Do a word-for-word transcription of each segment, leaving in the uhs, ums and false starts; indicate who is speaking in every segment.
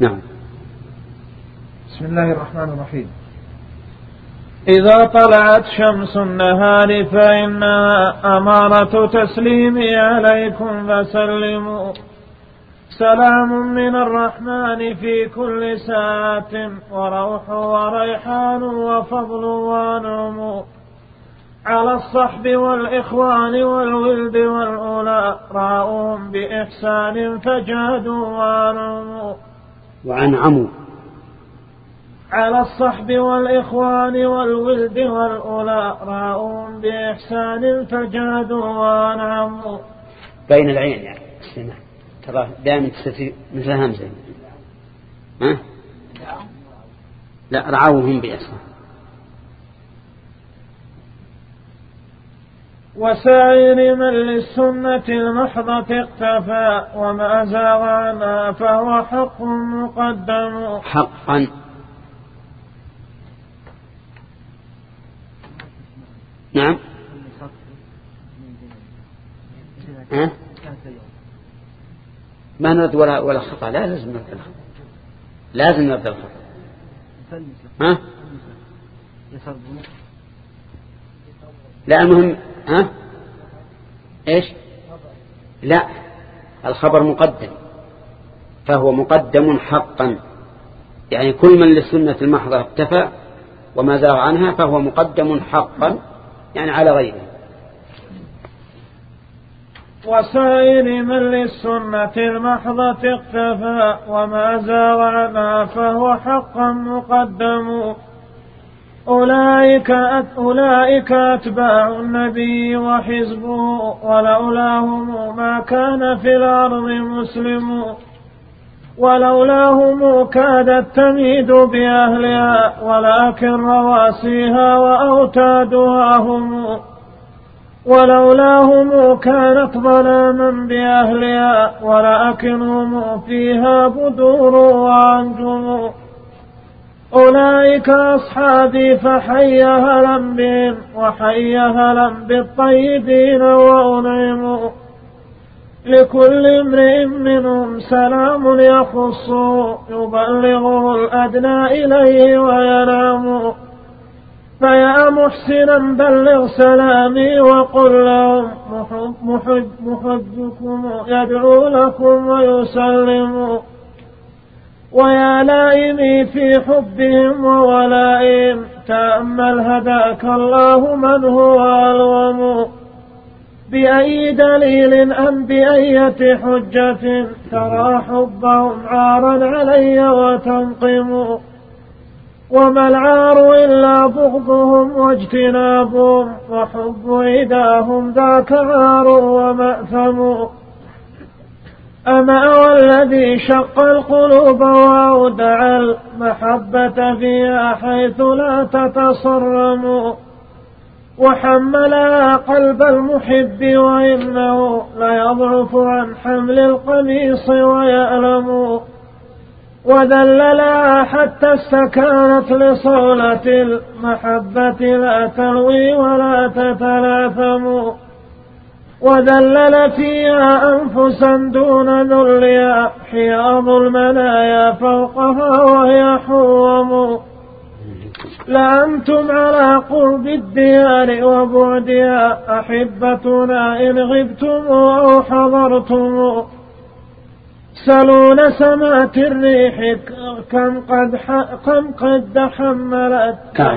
Speaker 1: نعم.
Speaker 2: بسم الله الرحمن الرحيم. إذا طلعت شمس النهار فإنها أمارة تسليمي عليكم فسلموا. سلام من الرحمن في كل ساعة وروح وريحان وفضل ونعم على الصحب والإخوان والولد والأولى رأوهم بإحسان فجادوا وأنعموا
Speaker 1: وأنعموا
Speaker 2: على الصحب والإخوان والولد والأولى رأوهم بإحسان فجادوا وأنعموا.
Speaker 1: بين العين يعني السنة ترى دائما تستفي مثل همزة. ها؟ لا رعوهم بإحسان.
Speaker 2: وسائر من للسنة المحضة اقتفى وما زاغ عنها فهو حق مقدم.
Speaker 1: حقا. نعم. ها؟ ما نرد ولا ولا خطأ. لا لازم نرد الخطأ. لازم نرد الخطأ. ها؟ لا المهم ها؟ ايش؟ لا الخبر مقدم فهو مقدم حقا، يعني كل من للسنة المحضة اكتفى وما زاغ عنها فهو مقدم حقا يعني على غيره.
Speaker 2: وسائر من للسنة المحضة اقتفى وما زاغ عنها فهو حقا مقدم. أولئك, أولئك أتباع النبي وحزبه ولولاهم ما كان في الأرض مسلم. ولولاهم كادت تميد بأهلها ولكن رواسيها وأوتادها هم. ولولاهم كانت ظلاما بأهلها ولكن هم فيها بدور وأنجم. أولئك أصحابي فحي هلا بهم وحي هلا بالطيبين وأنعموا. لكل امرئ منهم سلام يخصه يبلغه الأدنى إليه وينام. فيا محسنا بلغ سلامي وقل لهم محج محجكم يدعو لكم ويسلم. ويا لائمي في حبهم وولائهم تأمل هداك الله من هو ألوم. بأي دليل أم بأية حجة ترى حبهم عارا علي وتنقم. وما العار إلا بغضهم واجتنابهم وحب عداهم ذاك عار ومأثم. أما والذي شق القلوب وأودع المحبة فيها حيث لا تتصرم. وحملها قلب المحب وإنه ليضعف عن حمل القميص ويألم. وذللها حتى استكانت لصولة المحبة لا تلوي ولا تتلاثم. وذلل فيها أنفسا دون ذلها حياض المنايا فوقها وهي حوم. لأنتم على قرب الديار وبعدها أحبتنا إن غبتم أو حضرتم. سلون سمات الريح كم قد كم قد حملت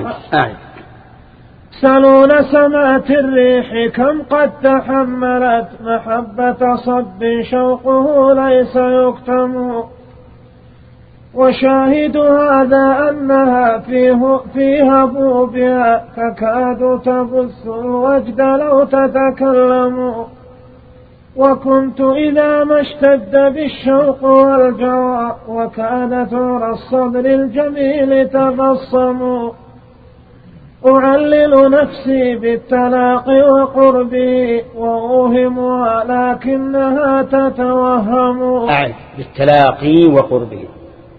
Speaker 2: سلون سمات الريح كم قد تحملت محبة صب شوقه ليس يكتم. وشاهد هذا أنها فيه في هبوبها تكاد تبث الوجد لو تتكلم. وكنت إذا ما اشتد بالشوق والجوى وكاد ثور الصدر الجميل تبصم. أعلل نفسي بالتلاقي وقربي وأوهمها لكنها تتوهم.
Speaker 1: أعد بالتلاقي وقربي.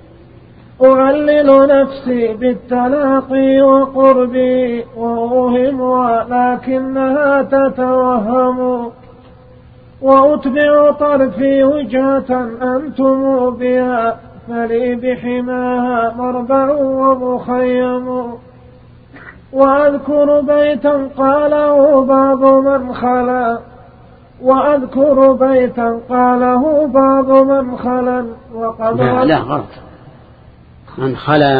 Speaker 2: أعلل نفسي بالتلاقي وقربي وأوهمها لكنها تتوهم. وأتبع طرفي وجهة أنتم بها فلي بحماها مربع ومخيم. وأذكر بيتا قاله بعض من خلا وأذكر بيتا قاله بعض من خلا وقد
Speaker 1: لا, لا غلط من خلا.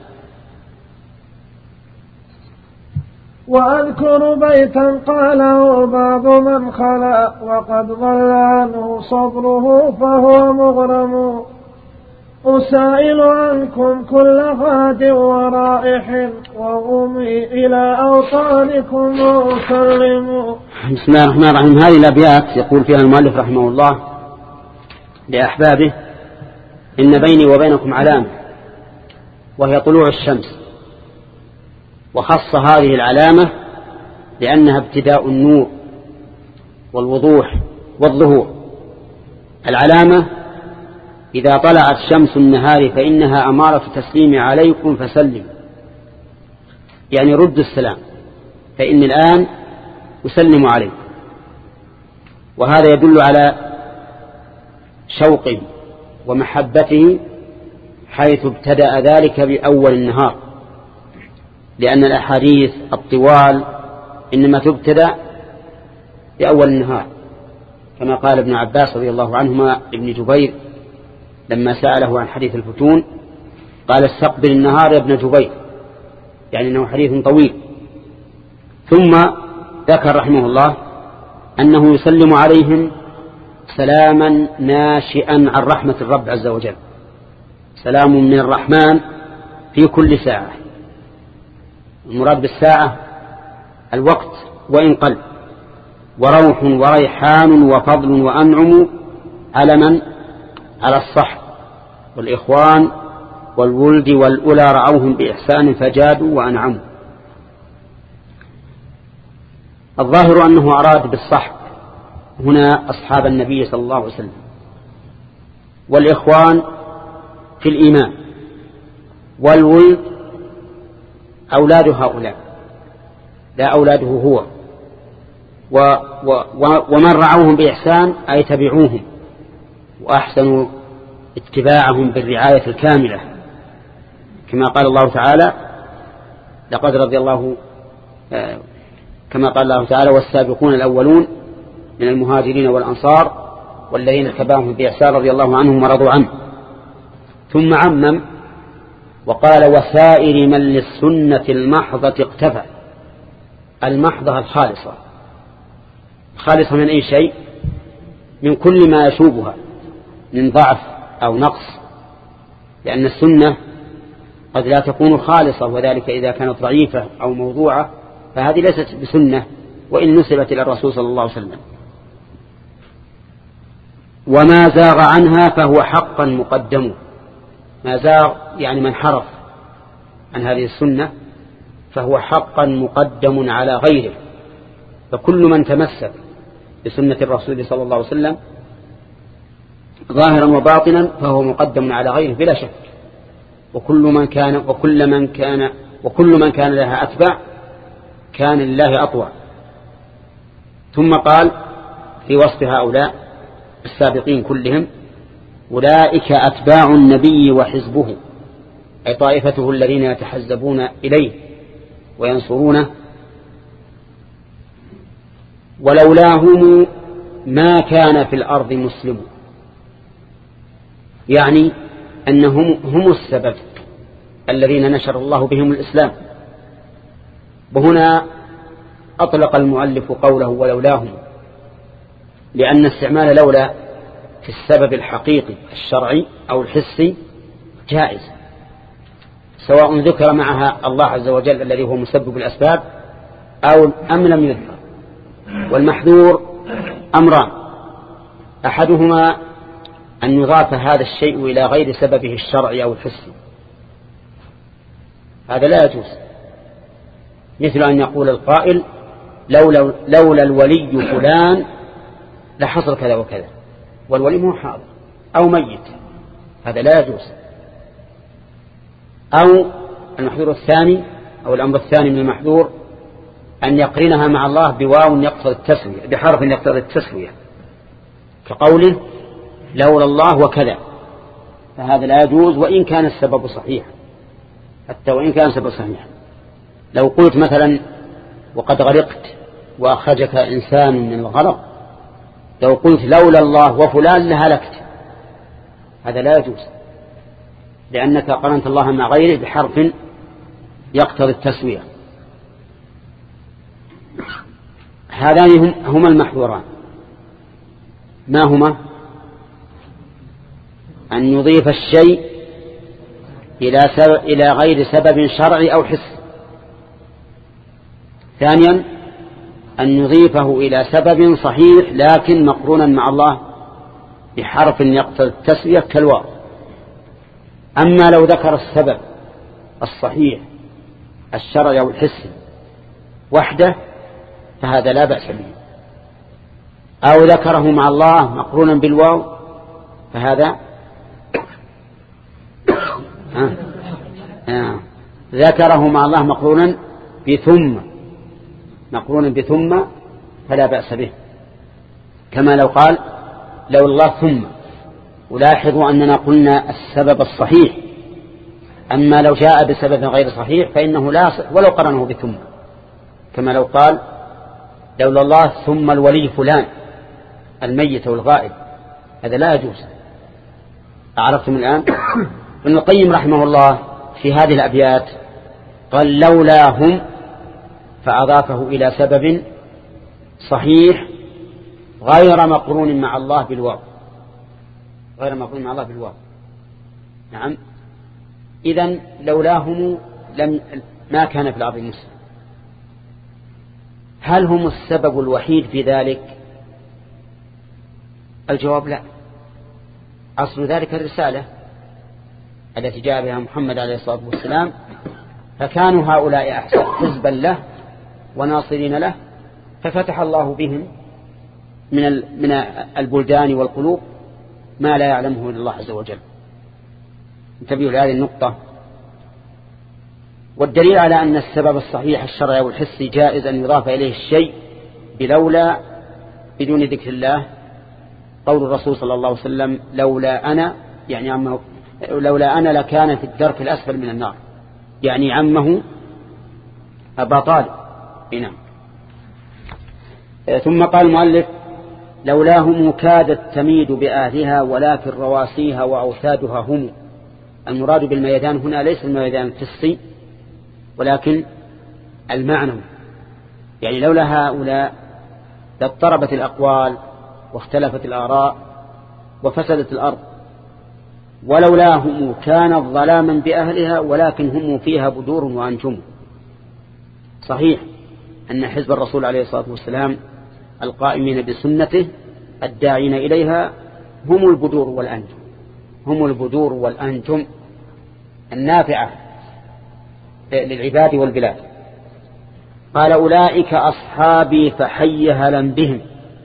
Speaker 2: وأذكر بيتا قاله بعض من خلا وقد ضل عنه صبره فهو مغرم. أسائل عنكم كل غاد ورائح وأمي إلى أوطانكم وأسلم.
Speaker 1: بسم الله الرحمن الرحيم. هذه الأبيات يقول فيها المؤلف رحمه الله لأحبابه: إن بيني وبينكم علامة وهي طلوع الشمس، وخص هذه العلامة لأنها ابتداء النور والوضوح والظهور. العلامة إذا طلعت شمس النهار فإنها أمارة تسليم عليكم فسلم، يعني رد السلام، فإن الآن أسلم عليكم. وهذا يدل على شوقه ومحبته حيث ابتدأ ذلك بأول النهار، لأن الأحاديث الطوال إنما تبتدأ بأول النهار، كما قال ابن عباس رضي الله عنهما ابن جبير لما سأله عن حديث الفتون قال: استقبل النهار يا ابن جبير، يعني أنه حديث طويل. ثم ذكر رحمه الله أنه يسلم عليهم سلاما ناشئا عن رحمة الرب عز وجل، سلام من الرحمن في كل ساعة. المراد بالساعة الوقت وإن قل، وروح وريحان وفضل وأنعم على من؟ على الصحب والإخوان والولد والأولى رعوهم بإحسان فجادوا وأنعموا. الظاهر أنه أراد بالصحب هنا أصحاب النبي صلى الله عليه وسلم، والإخوان في الإيمان، والولد أولاد هؤلاء لا أولاده هو، و و ومن رعوهم بإحسان أي تبعوهم وأحسنوا اتباعهم بالرعاية الكاملة، كما قال الله تعالى: لقد رضي الله آه كما قال الله تعالى: والسابقون الأولون من المهاجرين والأنصار والذين اتبعوهم بإحسان رضي الله عنهم ورضوا عنه. ثم عمم وقال: وسائر من للسنة المحضة اقتفى. المحضة الخالصة، خالصة من أي شيء؟ من كل ما يشوبها من ضعف أو نقص، لأن السنة قد لا تكون خالصة، وذلك إذا كانت ضعيفة أو موضوعة فهذه ليست بسنة وإن نسبت إلى الرسول صلى الله عليه وسلم. وما زاغ عنها فهو حقا مقدم. ما زاغ يعني من حرف عن هذه السنة فهو حقا مقدم على غيره، فكل من تمسك بسنة الرسول صلى الله عليه وسلم ظاهرا وباطنا فهو مقدم على غيره بلا شك. وكل من كان وكل من كان وكل من كان لها أتباع كان لله أطوع. ثم قال في وصف هؤلاء السابقين كلهم: أولئك أتباع النبي وحزبه، أي طائفته الذين يتحزبون إليه وينصرونه. ولولاهم ما كان في الأرض مسلم، يعني أنهم هم السبب الذين نشر الله بهم الإسلام. وهنا أطلق المؤلف قوله ولولاهم، لأن استعمال لولا في السبب الحقيقي الشرعي أو الحسي جائز، سواء ذكر معها الله عز وجل الذي هو مسبب الأسباب أو أم لم يذكر. والمحذور أمران: أحدهما أن يضاف هذا الشيء إلى غير سببه الشرعي أو الحسي، هذا لا يجوز، مثل أن يقول القائل: لولا, لولا الولي فلان لحصل كذا وكذا، والولي مو حاضر أو ميت، هذا لا يجوز. أو المحذور الثاني أو الأمر الثاني من المحذور أن يقرنها مع الله بواو يقتضي التسوية، بحرف يقتضي التسوية، كقوله: لولا الله وكذا، فهذا لا يجوز وإن كان السبب صحيح، حتى وإن كان السبب صحيح. لو قلت مثلا وقد غرقت وأخرجك إنسان من الغرق، لو قلت لولا الله وفلان لهلكت، هذا لا يجوز، لأنك قرنت الله مع غيره بحرف يقتضي التسوية. هذان هما المحظوران. ما هما؟ أن يضيف الشيء إلى, سبب إلى غير سبب شرعي أو حسي. ثانيا أن يضيفه إلى سبب صحيح لكن مقرونا مع الله بحرف يقتضي التسوية كالواو. أما لو ذكر السبب الصحيح الشرعي أو الحسي وحده فهذا لا بأس به، أو ذكره مع الله مقرونا بالواو فهذا آه. آه. ذكره مع الله مقرونا بثم مقرونا بثم فلا بأس به، كما لو قال لو الله ثم. ولاحظوا أننا قلنا السبب الصحيح، أما لو جاء بسبب غير صحيح فإنه لا صح ولو قرنه بثم، كما لو قال لولا الله ثم الولي فلان الميت والغائب، هذا لا يجوز. أعرفتم الآن؟ ابن القيم رحمه الله في هذه الأبيات قال لولاهم فأضافه إلى سبب صحيح غير مقرون مع الله بالواو، غير مقرون مع الله بالواو. نعم. إذن لولاهم لم ما كان في الأرض مسلم. هل هم السبب الوحيد في ذلك؟ الجواب لا. أصل ذلك الرسالة التي جاء بها محمد عليه الصلاة والسلام، فكانوا هؤلاء أحسن حزبا له وناصرين له، ففتح الله بهم من من البلدان والقلوب ما لا يعلمه إلا الله عز وجل. انتبهوا لهذه النقطة. والدليل على أن السبب الصحيح الشرعي والحسي جائز أن يضاف إليه الشيء بلولا بدون ذكر الله قول الرسول صلى الله عليه وسلم لولا أنا، يعني عمه لولا أنا لكان في الدرك الأسفل من النار، يعني عمه أبا طالب. نعم. ثم قال المؤلف لولاهم كادت تميد بأهلها ولكن رواسيها وأوتادها هم. المراد بالميدان هنا ليس الميدان الحسي ولكن المعنى، يعني لولا هؤلاء لاضطربت الأقوال واختلفت الآراء وفسدت الأرض، ولولاهم كانت ظلاما بأهلها ولكن هم فيها بدور وأنجم. صحيح أن حزب الرسول عليه الصلاة والسلام القائمين بسنته الداعين إليها هم البدور والأنجم، هم البدور والأنجم النافعة للعباد والبلاد. قال أولئك أصحابي فحي هلا بهم.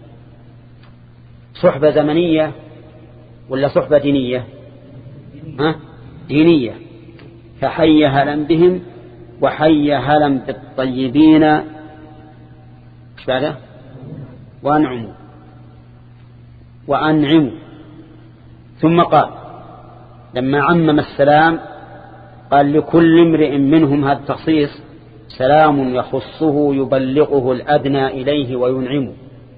Speaker 1: صحبة زمنية ولا صحبة دينية؟ ها؟ دينية. فحي هلا بهم وحي هلا بالطيبين ايش بعده؟ وأنعموا وأنعموا. ثم قال لما عمم السلام قال لكل امرئ منهم هذا التخصيص سلام يخصه يبلغه الأدنى إليه وينعمه.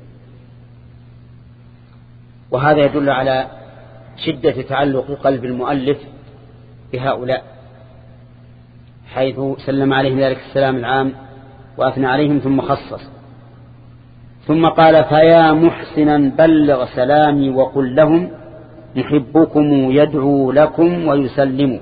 Speaker 1: وهذا يدل على شدة تعلق قلب المؤلف بهؤلاء، حيث سلم عليهم ذلك السلام العام وأثنى عليهم ثم خصص. ثم قال فيا محسنا بلغ سلامي وقل لهم محبكم يدعو لكم ويسلم.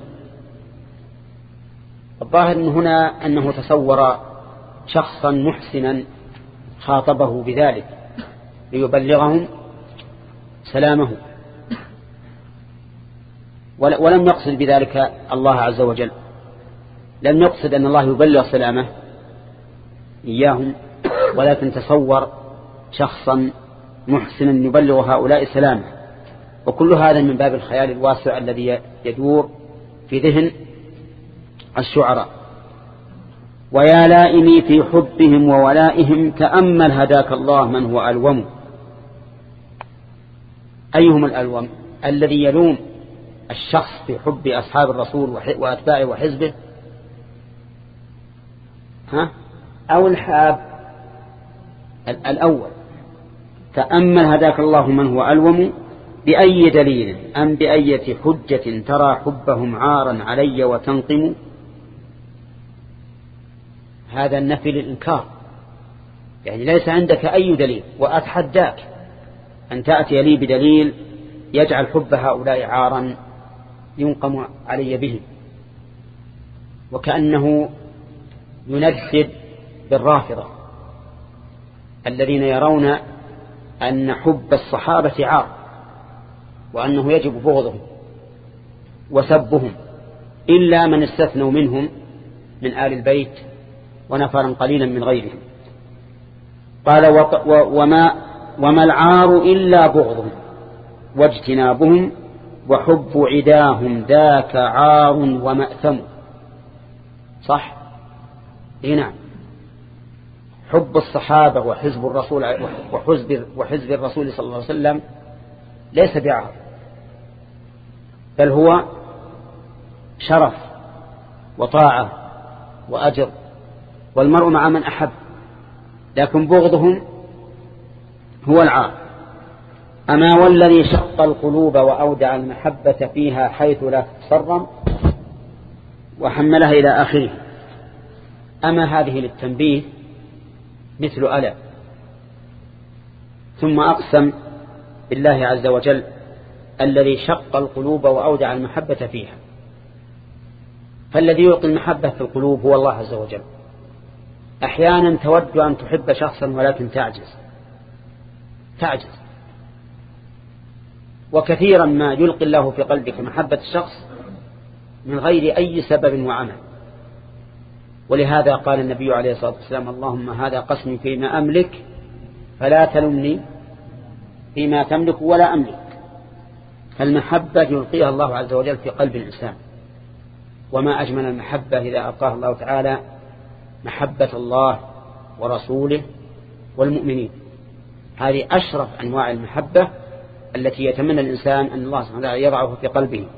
Speaker 1: الظاهر من هنا أنه تصور شخصا محسنا خاطبه بذلك ليبلغهم سلامه، ولم يقصد بذلك الله عز وجل، لم يقصد أن الله يبلغ سلامه إياهم، ولكن تصور شخصا محسنا يبلغ هؤلاء سلامه. وكل هذا من باب الخيال الواسع الذي يدور في ذهن الشعراء. ويا لائمي في حبهم وولائهم تأمل هداك الله من هو ألوم. أيهم الألوم؟ الذي يلوم الشخص في حب أصحاب الرسول وأتباعه وحزبه، ها؟ أو الحاب الأول؟ تأمل هداك الله من هو ألوم، بأي دليل أم بأية حجة ترى حبهم عارا علي وتنقم؟ هذا النفي للإنكار، يعني ليس عندك أي دليل، وأتحداك أن تأتي لي بدليل يجعل حب هؤلاء عارا ينقم علي به. وكأنه يندد بالرافضة الذين يرون أن حب الصحابة عار، وأنه يجب بغضهم وسبهم، إلا من استثنوا منهم من آل البيت ونفرا قليلا من غيرهم. قال وما, وما العار إلا بغضهم واجتنابهم وحب عداهم ذاك عار ومأثم. صح؟ نعم، حب الصحابة وحزب الرسول وحزب, وحزب الرسول صلى الله عليه وسلم ليس بعار، بل هو شرف وطاعة وأجر، والمرء مع من أحب، لكن بغضهم هو العار. أما والذي شق القلوب وأودع المحبة فيها حيث لا تتصرم، وحملها إلى آخره. أما هذه للتنبيه مثل ألا، ثم أقسم بالله عز وجل الذي شق القلوب وأودع المحبة فيها. فالذي يلقي المحبة في القلوب هو الله عز وجل. أحيانا تود أن تحب شخصا ولكن تعجز تعجز وكثيرا ما يلقي الله في قلبك محبة الشخص من غير أي سبب وعمل. ولهذا قال النبي عليه الصلاة والسلام اللهم هذا قسمي فيما أملك فلا تلمني فيما تملك ولا أملك. فالمحبة يلقيها الله عز وجل في قلب الإنسان، وما أجمل المحبة إذا ألقاها الله تعالى محبة الله ورسوله والمؤمنين. هذه أشرف أنواع المحبة التي يتمنى الإنسان أن الله سبحانه وتعالى يضعه في قلبه.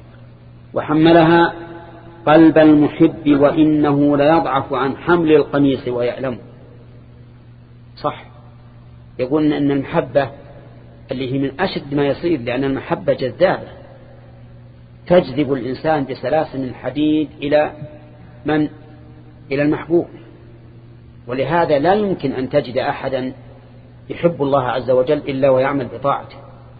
Speaker 1: وحملها قلب المحب وإنه ليضعف عن حمل القميص ويألم. صح، يقول أن المحبة اللي هي من أشد ما يصير، لأن المحبة جذابة تجذب الإنسان بسلاسل الحديد إلى من؟ إلى المحبوب. ولهذا لا يمكن أن تجد أحدا يحب الله عز وجل إلا ويعمل بطاعته.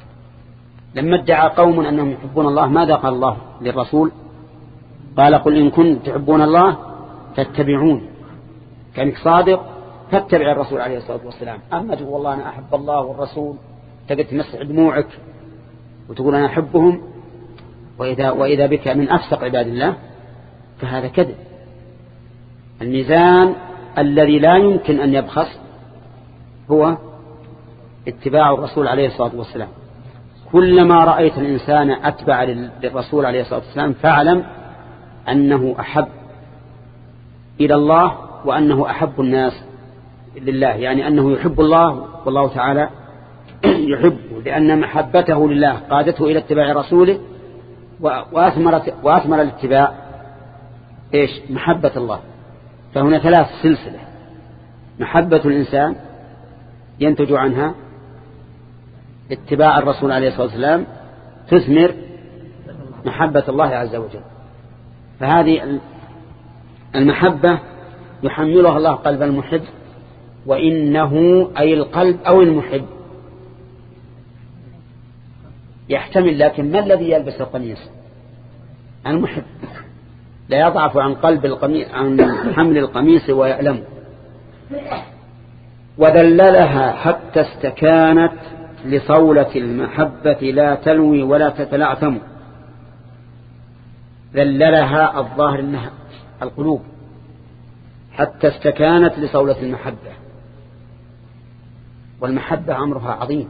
Speaker 1: لما ادعى قوم أنهم يحبون الله ماذا قال الله للرسول؟ قال قل إن كنتم تحبون الله فاتبعون. كانك صادق فاتبع الرسول عليه الصلاة والسلام. أما تقول والله أنا أحب الله والرسول تقعد تمسح دموعك وتقول أنا أحبهم وإذا, وإذا بك من أفسق عباد الله، فهذا كذب. الميزان الذي لا يمكن أن يبخس هو اتباع الرسول عليه الصلاة والسلام. كلما رأيت الإنسان أتبع للرسول عليه الصلاة والسلام فاعلم أنه أحب إلى الله وأنه أحب الناس لله، يعني أنه يحب الله والله تعالى يحبه، لأن محبته لله قادته إلى اتباع رسوله وأثمرت وأثمر الاتباع إيش؟ محبة الله. فهنا ثلاث سلسلة: محبة الإنسان ينتج عنها اتباع الرسول عليه الصلاة والسلام تثمر محبة الله عز وجل. فهذه المحبة يحملها الله قلب المحب، وإنه أي القلب أو المحب يحتمل، لكن ما الذي يلبس القميص؟ المحب لا يضعف عن قلب القميص عن حمل القميص ويألم. وذللها حتى استكانت لصولة المحبة لا تلوي ولا تتلعثم. ذللها الظاهر انها القلوب حتى استكانت لصولة المحبة. والمحبة أمرها عظيم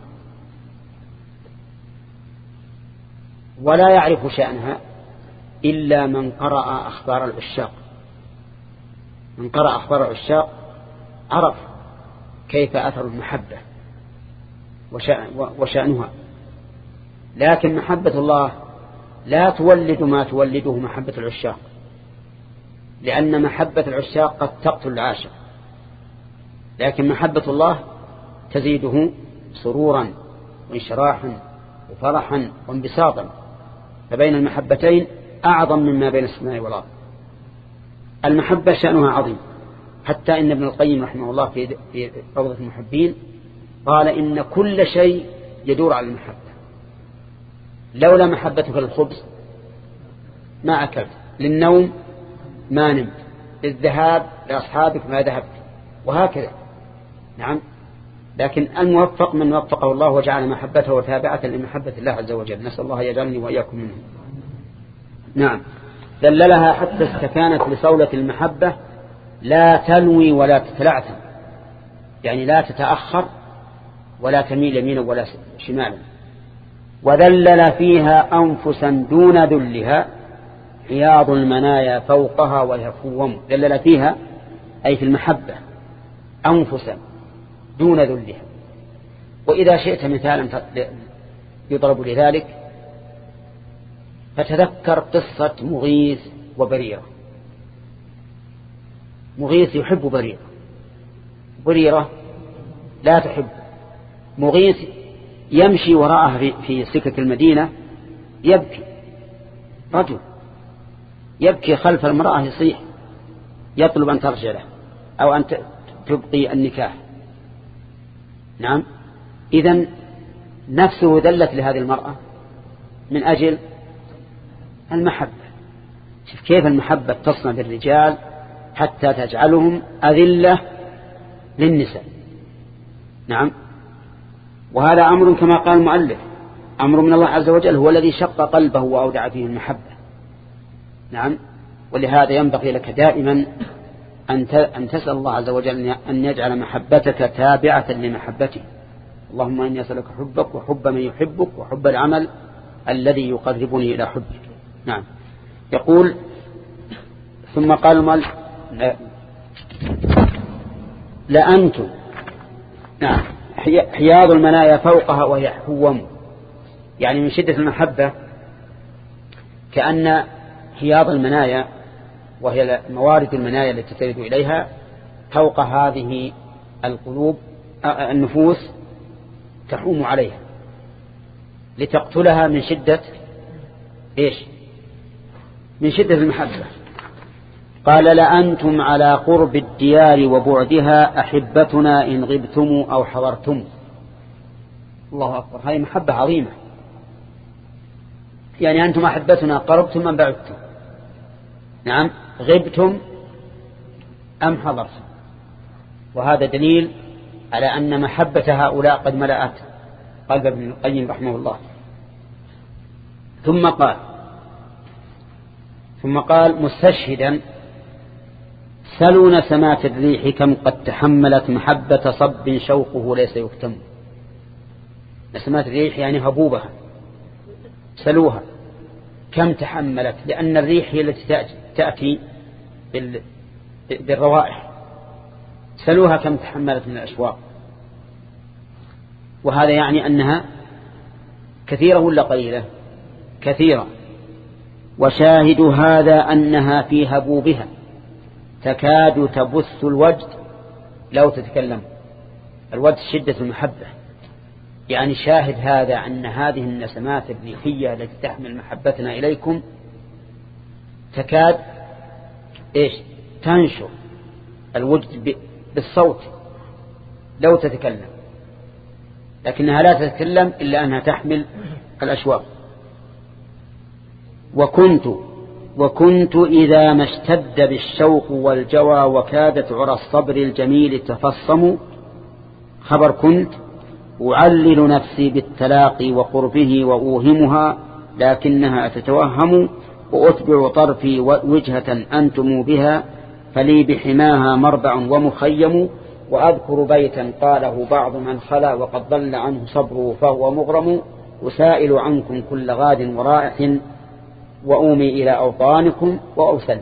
Speaker 1: ولا يعرف شأنها إلا من قرأ أخبار العشاق. من قرأ أخبار العشاق عرف كيف أثر المحبة وشأنها. لكن محبة الله لا تولد ما تولده محبة العشاق، لأن محبة العشاق قد تقتل العاشق، لكن محبة الله تزيده سرورا وانشراحا وفرحا وانبساطا، فبين المحبتين أعظم مما بين السماء والأرض. المحبة شأنها عظيم، حتى إن ابن القيم رحمه الله في روضة المحبين قال إن كل شيء يدور على المحبة. لولا محبتك للخبز ما أكلت، للنوم ما نمت، للذهاب لأصحابك ما ذهبت، وهكذا. نعم، لكن الموفق من وفقه الله وجعل محبته تابعة لمحبة الله عز وجل. نسأل الله يجعلني وإياكم منه. نعم، دللها حتى استكانت لصولة المحبة لا تنوي ولا تتلعثم، يعني لا تتأخر ولا تميل يمينا ولا شمالا. وذلل فيها أنفسا دون ذلها حياض المنايا فوقها ويفوم. ذلل فيها أي في المحبة أنفسا دون ذلها. وإذا شئت مثالا يضرب لذلك فتذكر قصة مغيث وبريرة. مغيث يحب بريرة، بريرة لا تحب. مغيث يمشي وراءها في سكك المدينة يبكي، رجل يبكي خلف المرأة يصيح يطلب أن ترجع له أو أن تبقي النكاح. نعم، إذن نفسه ذلت لهذه المرأة من أجل المحبة. شوف كيف المحبة تصنع بالرجال حتى تجعلهم أذلة للنساء. نعم، وهذا أمر كما قال المؤلف أمر من الله عز وجل، هو الذي شق قلبه وأودع فيه المحبة. نعم، ولهذا ينبغي لك دائما أن تسأل الله عز وجل أن يجعل محبتك تابعة لمحبته. اللهم إني أسألك حبك وحب من يحبك وحب العمل الذي يقربني إلى حبك. نعم، يقول ثم قال المؤلف لأنتم. نعم، حياض المنايا فوقها وهي حوم، يعني من شدة المحبة كأن حياض المنايا وهي موارد المنايا التي ترد إليها فوق هذه القلوب النفوس تحوم عليها لتقتلها من شدة إيش؟ من شدة المحبة. قال لأنتم على قرب الديار وبعدها أحبتنا إن غبتم أو حضرتم. الله أكبر، هذه محبة عظيمة. يعني أنتم أحبتنا قربتم أم بعدتم؟ نعم، غبتم أم حضرتم. وهذا دليل على أن محبة هؤلاء قد ملأت قلب ابن القيم رحمه الله. ثم قال ثم قال مستشهدا سلوا نسمات الريح كم قد تحملت محبة صب شوقه ليس يكتم. نسمات الريح يعني هبوبها، سلوها كم تحملت، لأن الريح هي التي تأتي بالروائح. سلوها كم تحملت من الأشواق. وهذا يعني أنها كثيرة ولا قليلة؟ كثيرة. وشاهد هذا أنها في هبوبها تكاد تبث الوجد لو تتكلم. الوجد شدة المحبة، يعني شاهد هذا أن هذه النسمات الريحية التي تحمل محبتنا إليكم تكاد إيش؟ تنشر الوجد بالصوت لو تتكلم، لكنها لا تتكلم إلا أنها تحمل الأشواق. وكنت وكنت إذا ما اشتد بالشوق والجوى وكادت عرى الصبر الجميل تفصم. خبر كنت أعلل نفسي بالتلاقي وقربه وأوهمها لكنها تتوهم، وأتبع طرفي وجهة أنتم بها فلي بحماها مربع ومخيم. وأذكر بيتا قاله بعض من خلا وقد ضل عنه صبره فهو مغرم. أسائل عنكم كل غاد ورائح وأومي إلى أوطانكم وأوسل.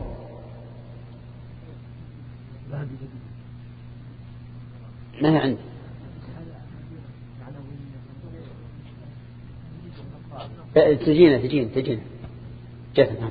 Speaker 1: ما هي عندي تجينا تجينا تجينا جثنا.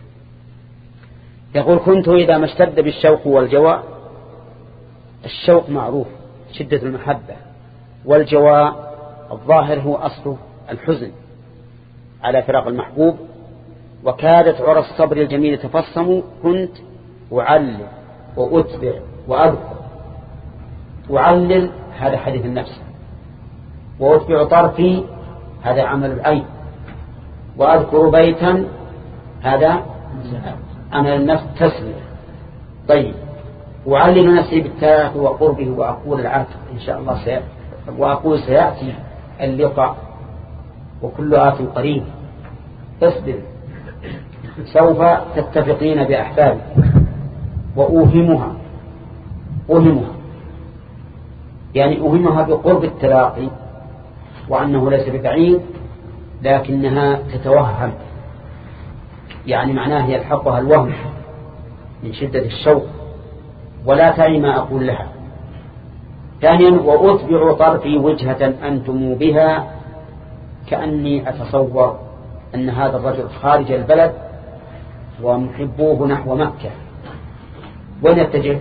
Speaker 1: يقول كنت إذا ما اشتد بالشوق والجواء، الشوق معروف شدة المحبة، والجواء الظاهر هو أصله الحزن على فراق المحبوب، وكادت عرى الصبر الجميل تفصم، كنت أعلل وأتبع وأذكر. أعلل هذا حديث النفس، وأتبع طرفي هذا عمل العين، وأذكر بيتا هذا عمل النفس تسلية. طيب أعلل نفسي بالتاء وقربه، وأقول العتق إن شاء الله سيأتي، وأقول سيأتي اللقاء وكل آت قريب. اصبر سوف تتفقين بأحبابي. وأوهمها، أوهمها يعني أوهمها بقرب التلاقي، وأنه ليس ببعيد لكنها تتوهم، يعني معناه يلحقها الوهم من شدة الشوق، ولا تعي ما أقول لها. ثانيا وأتبع طرفي وجهة أنتم بها، كأني أتصور أن هذا الرجل خارج البلد ومحبوه نحو مكة. وين يتجه؟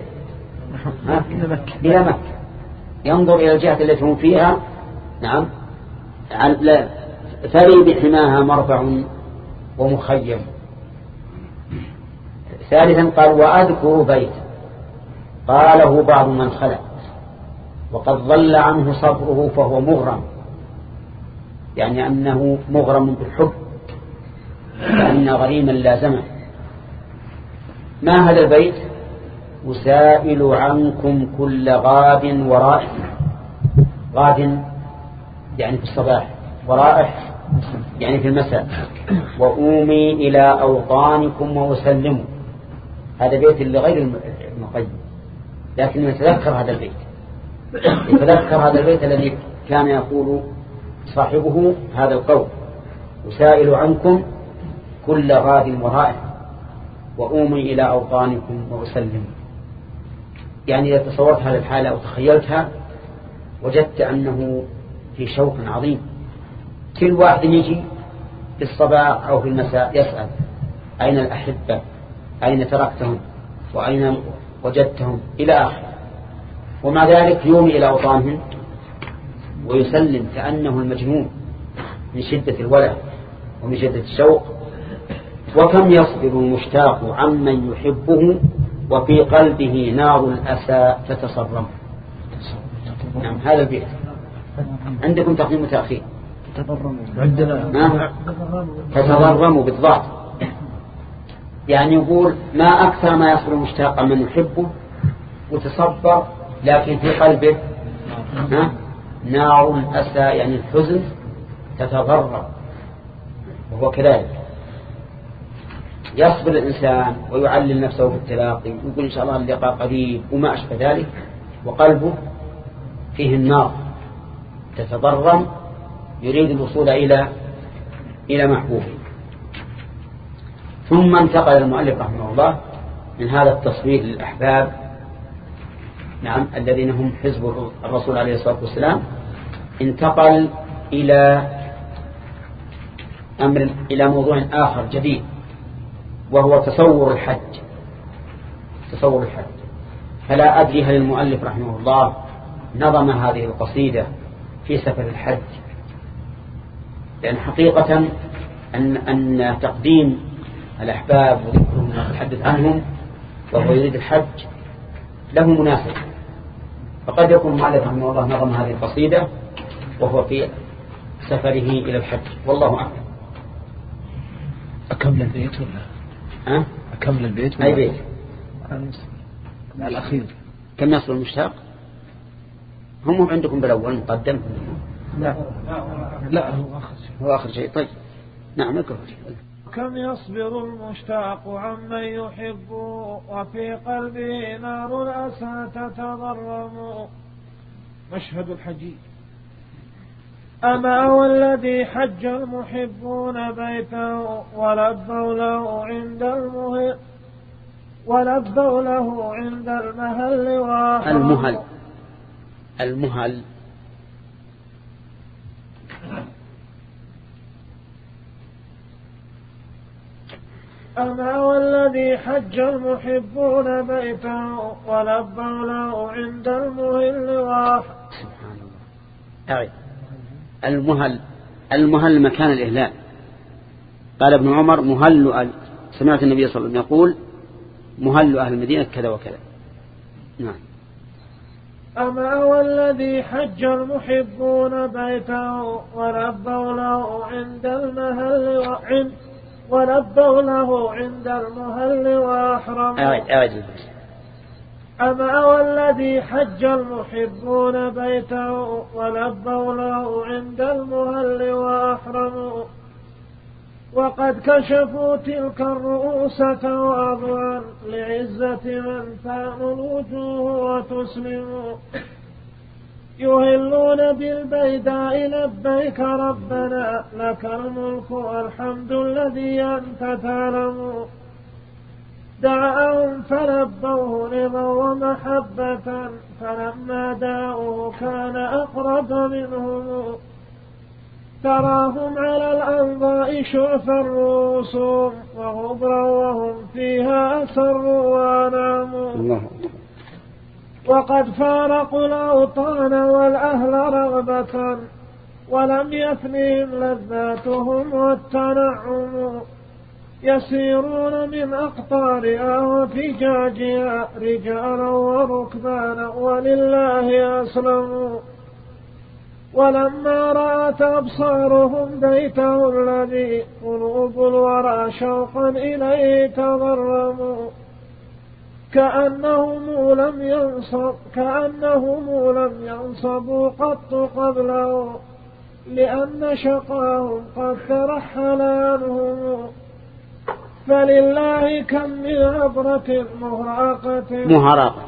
Speaker 1: إلى مكة، ينظر إلى الجهة التي هم فيها. نعم ثري بحماها مرفع ومخيم. ثالثا قال وأذكر بيت قاله بعض من خلق، وقد ضل عنه صبره فهو مغرم، يعني أنه مغرم بالحب، كأن غريما لازمه. ما هذا البيت؟ أسائل عنكم كل غاد ورائح. غاد يعني في الصباح، ورائح يعني في المساء. وأومي إلى أوطانكم وأسلم. هذا بيت لغير ابن القيم، لكن يتذكر هذا البيت، يتذكر هذا البيت الذي كان يقول صاحبه هذا القول: أسائل عنكم كل غاد ورائح وأومي إلى أوطانكم وأسلم. يعني إذا تصورت هذه الحالة أو تخيلتها وجدت أنه في شوق عظيم. كل واحد يجي في الصباح أو في المساء يسأل: أين الأحبة؟ أين تركتهم؟ وأين وجدتهم؟ إلى آخر. ومع ذلك يومي إلى أوطانهم ويسلم كأنه المجنون من شدة الولع ومن شدة الشوق. وكم يصبر المشتاق عمن يحبه وفي قلبه نار الأسى تتصرم. نعم هذا البيت عندكم تقديم وتأخير. عندنا تتضرم بالضبط، يعني يقول ما أكثر ما يصبر المشتاق عمن يحبه وتصبر، لكن في قلبه نار الأسى يعني الحزن تتضرم. وهو كذلك يصبر الإنسان ويعلل نفسه بالتلاقي ويقول إن شاء الله اللقاء قريب وما أشبه ذلك، وقلبه فيه النار تتضرم يريد الوصول إلى إلى محبوبه. ثم انتقل المؤلف رحمه الله من هذا التصوير للأحباب، نعم الذين هم حزب الرسول عليه الصلاة والسلام، انتقل إلى أمر إلى موضوع آخر جديد، وهو تصور الحج. تصور الحج. فلا أدري هل المؤلف رحمه الله نظم هذه القصيدة في سفر الحج، لأن حقيقة أن, أن تقديم الأحباب وذكرهم وتحدث عنهم وهو يريد الحج له مناسب، فقد يكون المؤلف رحمه الله نظم هذه القصيدة وهو في سفره إلى الحج، والله أعلم.
Speaker 3: أكمل البيت ولا
Speaker 1: أه؟
Speaker 3: أكمل البيت ولا
Speaker 1: أي بيت
Speaker 3: الأخير؟
Speaker 1: كم يصل المشتاق؟ هم عندكم بالأول مقدم؟
Speaker 3: لا لا هو آخر شيء.
Speaker 1: هو آخر شيء. طيب نعم اقرأ.
Speaker 2: كم يصبر المشتاق عمن يحب وفي قلبه نار الأسى تتضرم. مشهد الحجيج. أما والذي حج المحبون بيته ولبوا له عند المهل ولبوا له عند المهل
Speaker 1: المهل المهل
Speaker 2: أما والذي حج المحبون بيته ولبوا له عند المهل واحد.
Speaker 1: سبحان الله. أعد المهل. المهل مكان الإهلال. قال ابن عمر مهل أهل. سمعت النبي صلى الله عليه وسلم يقول مهل أهل المدينة كذا وكذا. نعم.
Speaker 2: أما والذي حج المحبون بيته ولبوا له عند المهل وعند ولبوا له عند المهل وأحرموا.
Speaker 1: أعد أعد.
Speaker 2: أما والذي حج المحبون بيته ولبوا له عند المهل وأحرموا وقد كشفوا تلك الرؤوس تواضعا لعزة من تام الوجوه وتسلم يهلون بالبيداء لبيك ربنا لك الملك والحمد الذي أنت تعلم دعاهم فلبوه رضا ومحبة فلما دعوه كان أقرب منهم تراهم على الأنباء شعثا رؤوسهم وغبرا وهم فيها أسروا وأناموا وقد فارقوا الأوطان والأهل رغبة ولم يثنهم لذاتهم والتنعم يسيرون من أقطارها وفجاجها رجالا وركبانا ولله أسلموا ولما رأت أبصارهم بيته الذي قلوب الورى شوقا إليه تضرموا كأنهم لم ينصب كأنهم لم ينصبوا قط قبله لأن شقاهم قد ترحل عنهم فلله كم من عبرة مهراقة
Speaker 1: مهراقة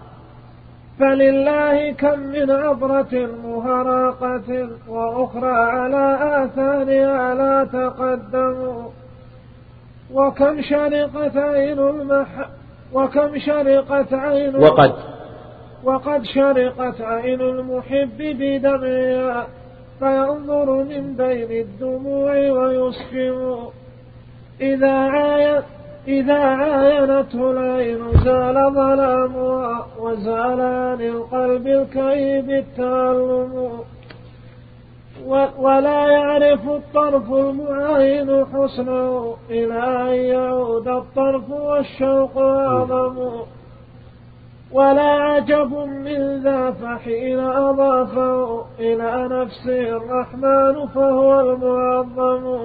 Speaker 2: فلله كم من عبرة مهراقة وأخرى على آثارها لا تقدموا وكم شرقت عين المح وكم شرقت عين
Speaker 1: وقد
Speaker 2: وقد شرقت عين المحب بدمعها فينظر من بين الدموع ويسكم إذا عاين إذا عاينته العين زال ظلامها وزال عن القلب الكئيب التألم ولا يعرف الطرف المعاين حسنه إلى أن يعود الطرف والشوق أعظم ولا عجب من ذا فحين أضافه إلى نفسه الرحمن فهو المعظم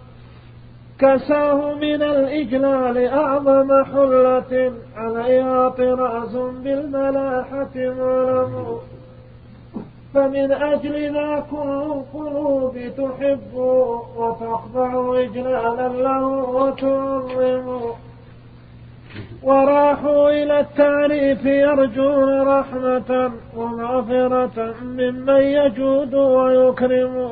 Speaker 2: كساه من الإجلال أعظم حلة عليها طراز بالملاحة معلم فمن أجل ذا كل القلوب تحب وتخضع إجلالا له وتعظم وراحوا إلى التعريف يرجون رحمة ومغفرة ممن يجود ويكرم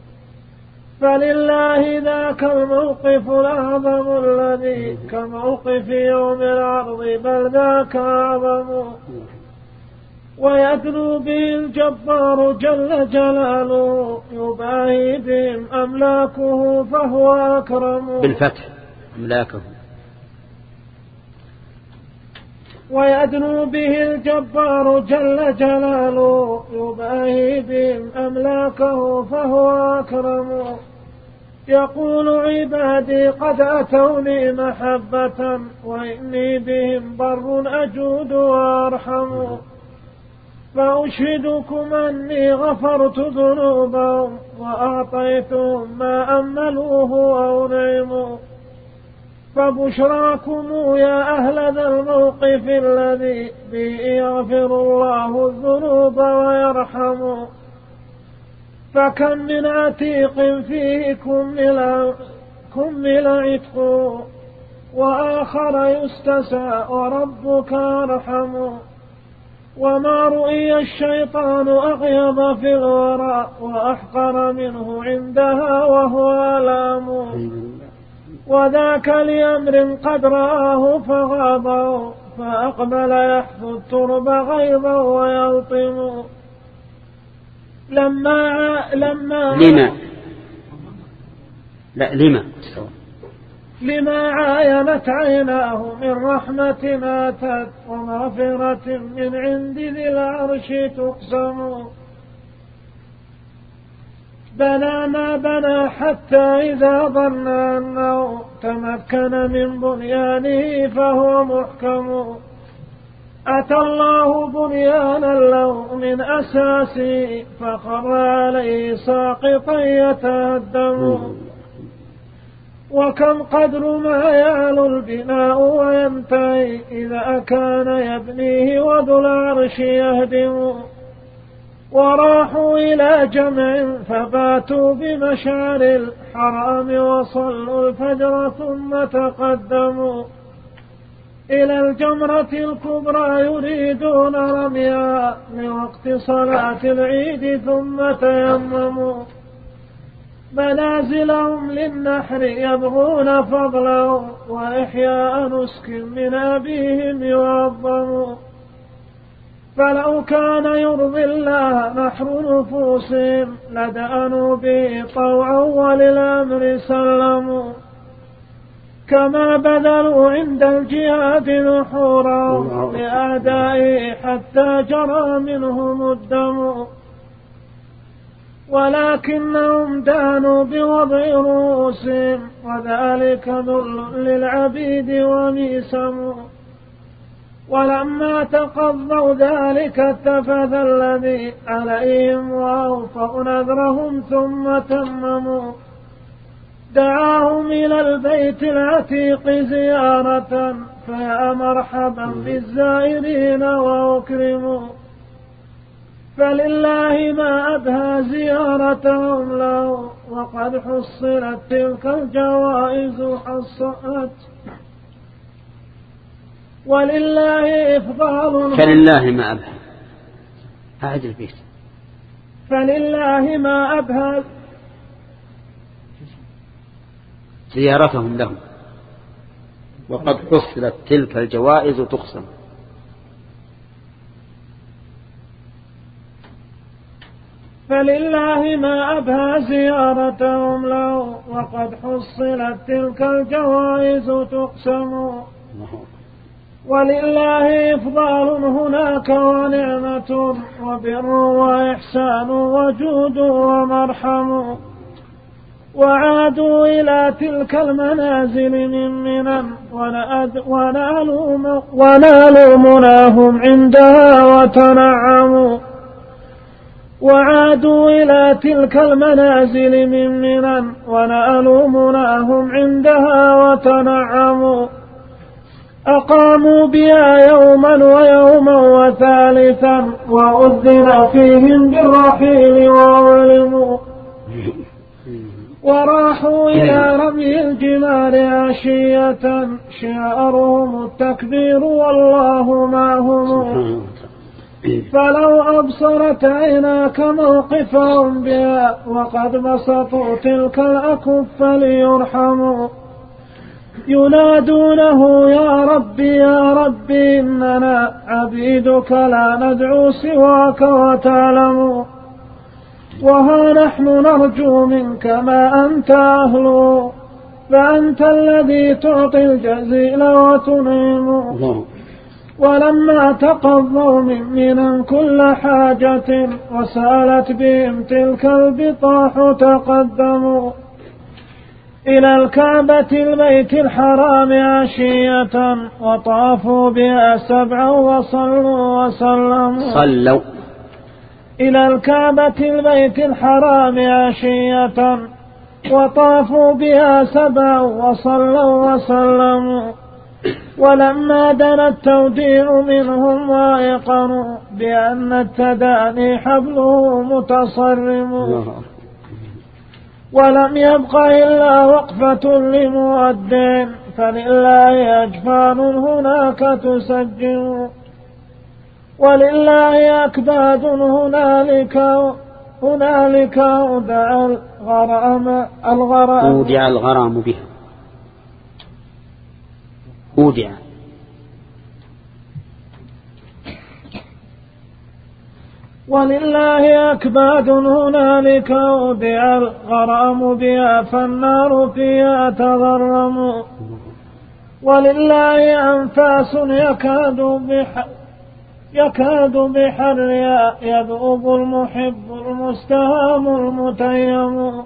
Speaker 2: فلله ذاك الموقف الأعظم الذي كموقف يوم العرض بل ذاك أعظم ويدنو به الجبار جل جلاله يباهي بهم أملاكه فهو أكرم
Speaker 1: بالفتح أملاكه
Speaker 2: ويدنو به الجبار جل جلاله يباهي بهم أملاكه فهو أكرم يقول عبادي قد أتوني محبة وإني بهم بر أجود وأرحم فأشهدكم أني غفرت ذنوبهم وأعطيتهم ما أملوه أو نعموا فبشراكم يا أهل ذا الموقف الذي به يغفر الله الذنوب ويرحم فكم من عتيق فيه كمل كمل عتق وآخر يستساء وربك أرحم وما رؤي الشيطان أغيب في الورى وأحقر منه عندها وهو ألام وذاك لأمر قد رآه فغابه فأقبل يحفو الترب غيظا ويلطم لما لما
Speaker 1: لما لا لما
Speaker 2: لما عاينت عيناه من رحمة آتت ومغفرة من عند ذي العرش تقسم. بنى ما بنى حتى إذا ظن أنه تمكن من بنيانه فهو محكم. أتى الله بنيانا له من أساسه فخر عليه ساقطا يتهدم. وكم قدر ما يعلو البناء وينتهي إذا كان يبنيه وذو العرش يهدم. وراحوا إلى جمع فباتوا بمشعر الحرام وصلوا الفجر ثم تقدموا إلى الجمرة الكبرى يريدون رميها لوقت صلاة العيد ثم تيمموا. منازلهم للنحر يبغون فضلا وإحياء نسك من أبيهم يعظم. فلو كان يرضي الله نحر نفوسهم لدأنوا به طوعا وللأمر سلموا. كما بذلوا عند الجهاد نحورا لأعدائه حتى جرى منهم الدم. ولكنهم دانوا بوضع رؤوسهم وذلك ذل للعبيد وميسم. ولما تقضوا ذلك اتفذ الذي عليهم وأوفوا نذرهم ثم تمموا. دعاهم إلى البيت العتيق زيارة فيا مرحبا بالزائرين وأكرموا. فلله ما أبهى زيارتهم له وقد حصلت تلك الجوائز حصلت. ولله إفضال
Speaker 1: فلله ما أبهى أعد البيت.
Speaker 2: فلله ما أبهى
Speaker 1: زيارتهم لهم وقد حصلت تلك الجوائز تقسم.
Speaker 2: فلله ما أبهى زيارتهم له وقد حصلت تلك الجوائز تقسم. ولله إفضال هناك ونعمة وبر وإحسان وجود ومرحم. وعادوا إلى تلك المنازل من منن ونالوا, ونالوا مناهم عندها وتنعموا. وعادوا إلى تلك المنازل من منن ونالوا مناهم عندها وتنعموا. أقاموا بها يوما ويوما وثالثا وأذن فيهم بالرحيل وعلموا. وراحوا إلى رمي الجمار عشية شعارهم التكبير والله معهم. فلو أبصرت عيناك موقفهم بها وقد بسطوا تلك الأكف ليرحموا. ينادونه يا ربي يا ربي إننا عبيدك لا ندعو سواك وتعلم. وها نحن نرجو منك ما أنت أهل فأنت الذي تعطي الجزيل وتنعم. ولما تقضوا من منن كل حاجة وسالت بهم تلك البطاح تقدموا إلى الكعبة البيت الحرام عشية وطافوا بها سبعا وصلوا وسلموا.
Speaker 1: صلوا
Speaker 2: إلى الكعبة البيت الحرام عشية وطافوا بها سبعا وصلوا وسلموا. ولما دنا التوديع منهم وايقنوا بأن التداني حبله متصرم. ولم يبق إلا وقفة لمؤدٍ فلله أجفان هناك تسجم. ولله أكباد هنالك هنالك أودع الغرام الغرام
Speaker 1: أودع الغرام بها أودع
Speaker 2: ولله أكباد هنالك أودع الغرام بها فالنار فيها تغرم ولله أنفاس يكاد بح يكاد بحرها يذوب المحب المستهام المتيم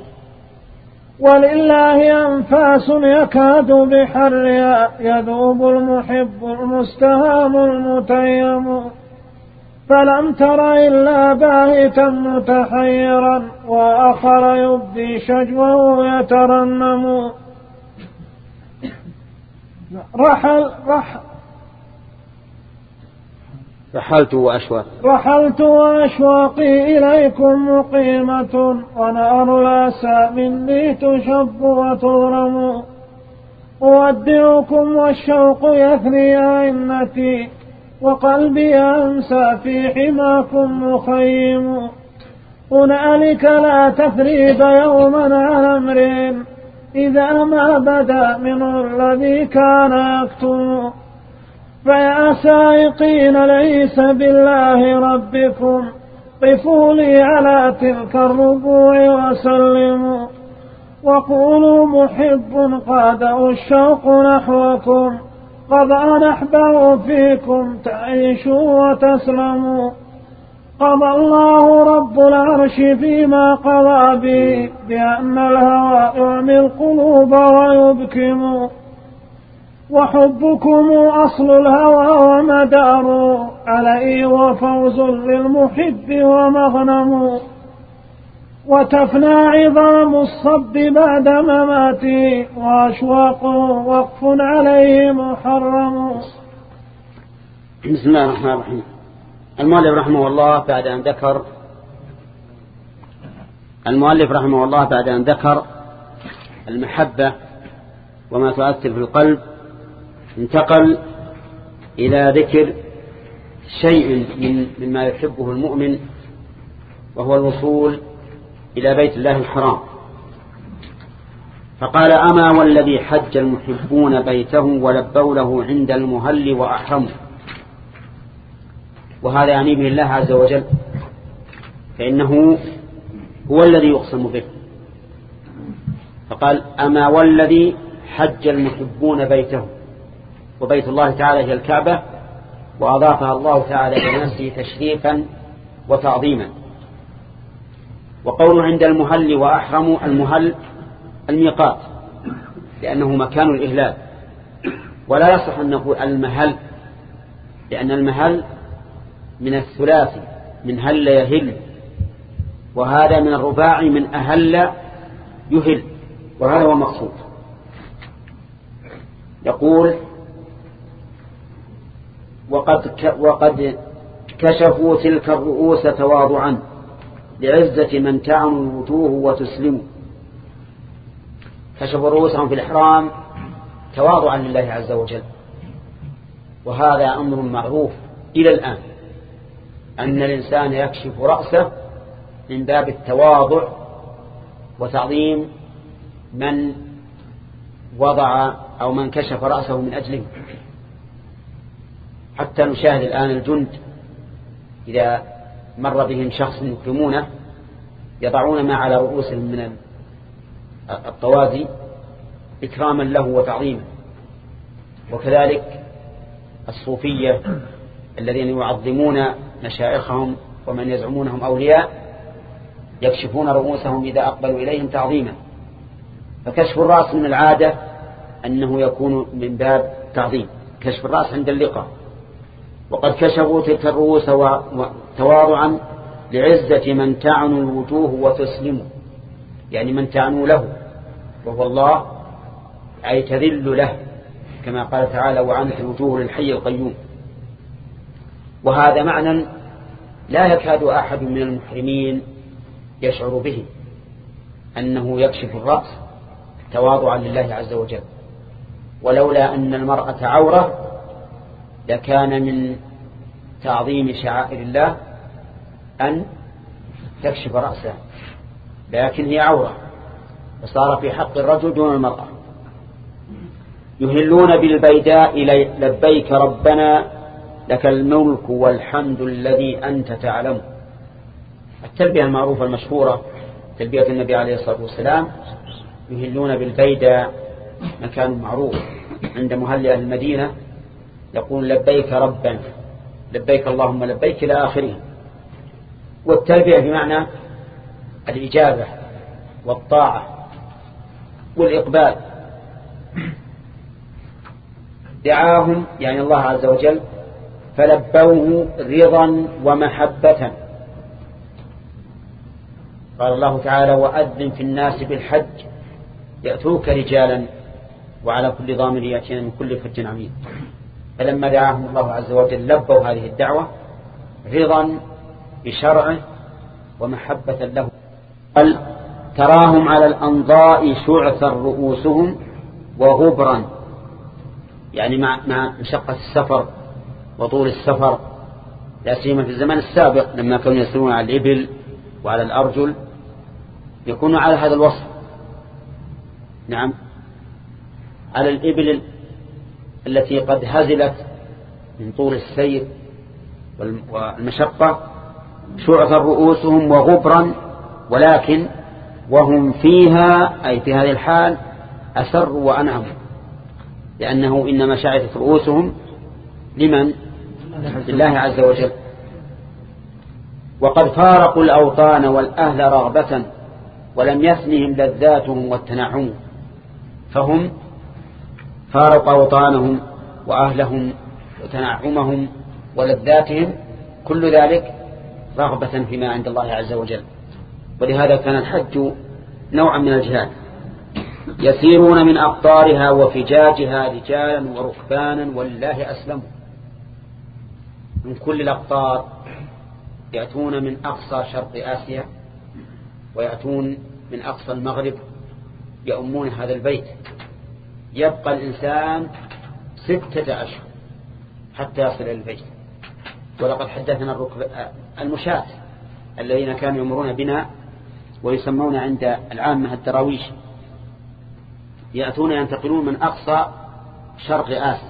Speaker 2: ولله أنفاس يكاد بحرها يذوب المحب المستهام المتيم فلم تر إلا باهتا متحيرا وآخر يبدي شجوه يترنم رحل رحل
Speaker 1: رحلت وأشواقي
Speaker 2: رحلت وأشواقي إليكم مقيمة ونار الأسى مني تشب وتغرم أودعكم والشوق يثني أئنتي وقلبي أنسى في حماكم مخيم هنالك لا تثريب يوما على امرئ إذا ما بدا منه الذي كان يكتم فيا سائقين ليس بالله ربكم قفوا لي على تلك الربوع وسلموا وقولوا محب قاده الشوق نحوكم قد نحبه فيكم تعيشوا وتسلموا قضى الله رب العرش فيما قضى به بأن الهوى يعمي القلوب ويبكم وحبكم أصل الهوى ومدار عليه وفوز للمحب ومغنم وتفنى عظام الصب بعد مماته وأشواق وقف عليه محرم.
Speaker 1: بسم الله الرحمن الرحيم. المؤلف رحمه الله بعد أن ذكر المؤلف رحمه الله بعد أن ذكر المحبة وما تؤثر في القلب انتقل إلى ذكر شيء من مما يحبه المؤمن وهو الوصول إلى بيت الله الحرام. فقال أما والذي حج المحبون بيته ولبوا له عند المهل وأحرموا. وهذا يعني به الله عز وجل فإنه هو الذي يقسم به. فقال أما والذي حج المحبون بيته، وبيت الله تعالى هي الكعبة وأضافها الله تعالى إلى نفسه تشريفا وتعظيما. وقوله عند المهل وأحرموا، المهل الميقات لأنه مكان الإهلال، ولا يصح أن نقول المهل لأن المهل من الثلاثي من هل يهل، وهذا من الرباعي من أهل يهل، وهذا هو المقصود. يقول وقد, وقد كشفوا تلك الرؤوس تواضعا لعزة من تعن الوجوه وتسلم. كشفوا رؤوسهم في الإحرام تواضعا لله عز وجل، وهذا أمر معروف إلى الآن أن الإنسان يكشف رأسه من باب التواضع وتعظيم من وضع أو من كشف رأسه من أجله. حتى نشاهد الآن الجند إذا مر بهم شخص يكرمونه يضعون ما على رؤوسهم من الطوازي إكراما له وتعظيما. وكذلك الصوفية الذين يعظمون مشايخهم ومن يزعمونهم أولياء يكشفون رؤوسهم إذا أقبلوا إليهم تعظيما. فكشف الرأس من العادة أنه يكون من باب تعظيم، كشف الرأس عند اللقاء. وقد كشفوا تلك الرؤوس تواضعا لعزة من تعنوا الوجوه وتسلموا، يعني من تعنوا له وهو الله، أي تذل له كما قال تعالى وعنت الوجوه للحي القيوم. وهذا معنى لا يكاد أحد من المحرمين يشعر به، أنه يكشف الرأس تواضعا لله عز وجل. ولولا أن المرأة عورة لكان من تعظيم شعائر الله أن تكشف رأسها، لكن هي عورة فصار في حق الرجل دون المرأة. يهلون بالبيداء لبيك ربنا لك الملك والحمد الذي أنت تعلم. التلبية المعروفة المشهورة تلبية النبي عليه الصلاة والسلام، يهلون بالبيدة، مكان معروف عند مهل أهل المدينة، يقول لبيك ربا، لبيك اللهم لبيك إلى آخره. والتلبية بمعنى الإجابة والطاعة والإقبال. دعاهم يعني الله عز وجل فلبوه رضا ومحبة. قال الله تعالى وأذن في الناس بالحج يأتوك رجالا وعلى كل ضامر يأتين من كل فج عميق. فلما دعاهم الله عز وجل لبوا هذه الدعوة رضا بشرعه ومحبة له. قال تراهم على الأنضاء شعثا رؤوسهم وغبرا، يعني مع مع مشقة السفر وطول السفر، لا سيما في الزمان السابق لما كانوا يسيرون على الإبل وعلى الأرجل يكونوا على هذا الوصف. نعم، على الإبل التي قد هزلت من طول السير والمشقة، شعثا رؤوسهم وغبرا، ولكن وهم فيها أي في هذه الحال أسر وأنعم، لأنه إنما شعثت رؤوسهم لمن؟ لله عز وجل. وقد فارقوا الأوطان والأهل رغبة ولم يثنهم لذاتهم والتنعم، فهم فارقوا أوطانهم وأهلهم وتنعمهم ولذاتهم، كل ذلك رغبة فيما عند الله عز وجل. ولهذا كان الحج نوعا من الجهاد، يسيرون من أقطارها وفجاجها رجالا وركبانا ولله أسلموا. من كل الأقطار، يأتون من أقصى شرق آسيا ويأتون من أقصى المغرب يأمون هذا البيت. يبقى الإنسان ستة أشهر حتى يصل إلى البيت. ولقد حدثنا الركب المشاة الذين كانوا يمرون بنا ويسمون عند العامة الدراويش، يأتون ينتقلون من أقصى شرق آسيا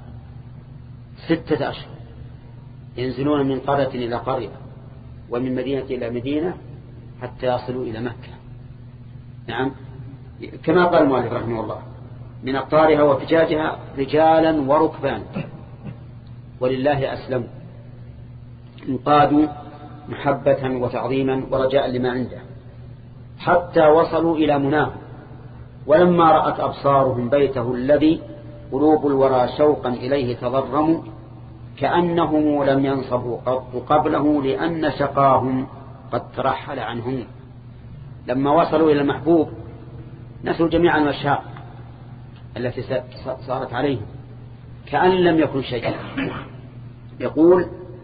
Speaker 1: ستة أشهر، ينزلون من قرية إلى قرية ومن مدينة إلى مدينة حتى يصلوا إلى مكة. نعم، كما قال المؤلف رحمه الله من أقطارها وفجاجها رجالا وركبان ولله أسلموا، انقادوا محبة وتعظيما ورجاء لما عنده حتى وصلوا إلى مناه. ولما رأت أبصارهم بيته الذي قلوب الورى شوقا إليه تضرموا، كأنهم لم ينصبوا قط قبله لأن شقاهم قد ترحل عنهم. لما وصلوا إلى المحبوب نسوا جميع المشاق التي صارت عليهم كأن لم يكن شيئا. يقول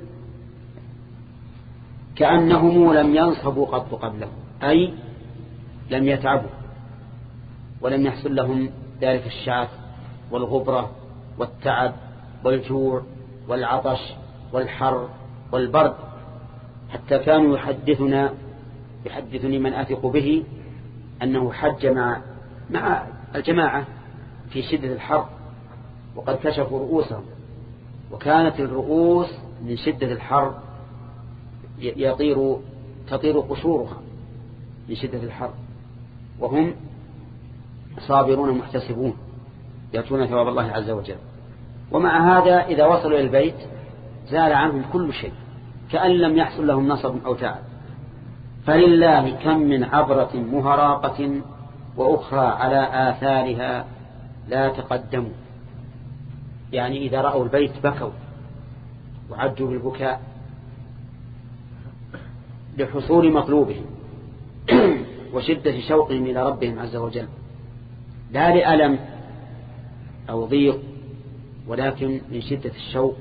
Speaker 1: كأنهم لم ينصبوا قط قبله، أي لم يتعبوا ولم يحصل لهم ذلك الشعث والغبرة والتعب والجوع والعطش والحر والبرد، حتى كانوا يحدثنا يحدثني من أثق به أنه حج مع مع الجماعة في شدة الحر وقد كشفوا رؤوسهم، وكانت الرؤوس من شدة الحر يطير تطير قشورها من شدة الحر، وهم صابرون محتسبون يأتون ثواب الله عز وجل. ومع هذا إذا وصلوا إلى البيت زال عنهم كل شيء كأن لم يحصل لهم نصب أو تعب. فلله كم من عبرة مهراقة وأخرى على آثارها لا تقدموا، يعني إذا رأوا البيت بكوا وعجوا بالبكاء لحصول مطلوبهم وشدة شوقهم إلى ربهم عز وجل، لا لألم أو ضيق، ولكن من شدة الشوق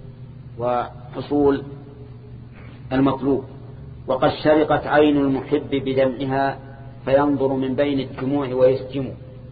Speaker 1: وحصول المطلوب. وقد شرقت عين المحب بدمعها فينظر من بين الدموع ويسجم.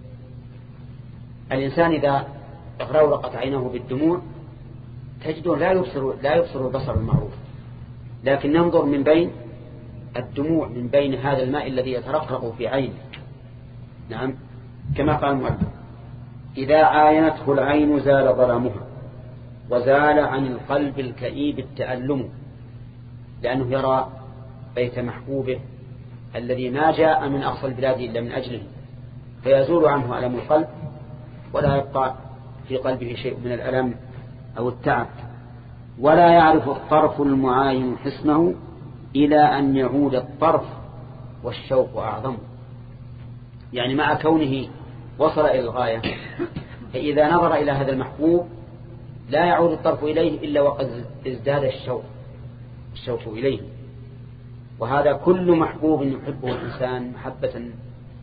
Speaker 1: الإنسان إذا اغرورقت عينه بالدموع تجده لا يبصر لا يبصر البصر المعروف، لكن ينظر من بين الدموع، من بين هذا الماء الذي يترقرق في عينه. نعم، كما قال المؤلف إذا عاينته العين زال ظلامها وزال عن القلب الكئيب التألم، لأنه يرى بيت محبوبه الذي ما جاء من أقصى البلاد إلا من أجله، فيزول عنه ألم القلب ولا يبقى في قلبه شيء من الألم أو التعب، ولا يعرف الطرف المعاين حسنه إلى أن يعود الطرف والشوق أعظم. يعني مع كونه وصل إلى الغاية، فإذا نظر إلى هذا المحبوب لا يعود الطرف إليه إلا وقد ازداد الشوق الشوق إليه. وهذا كل محبوب يحبه الإنسان محبة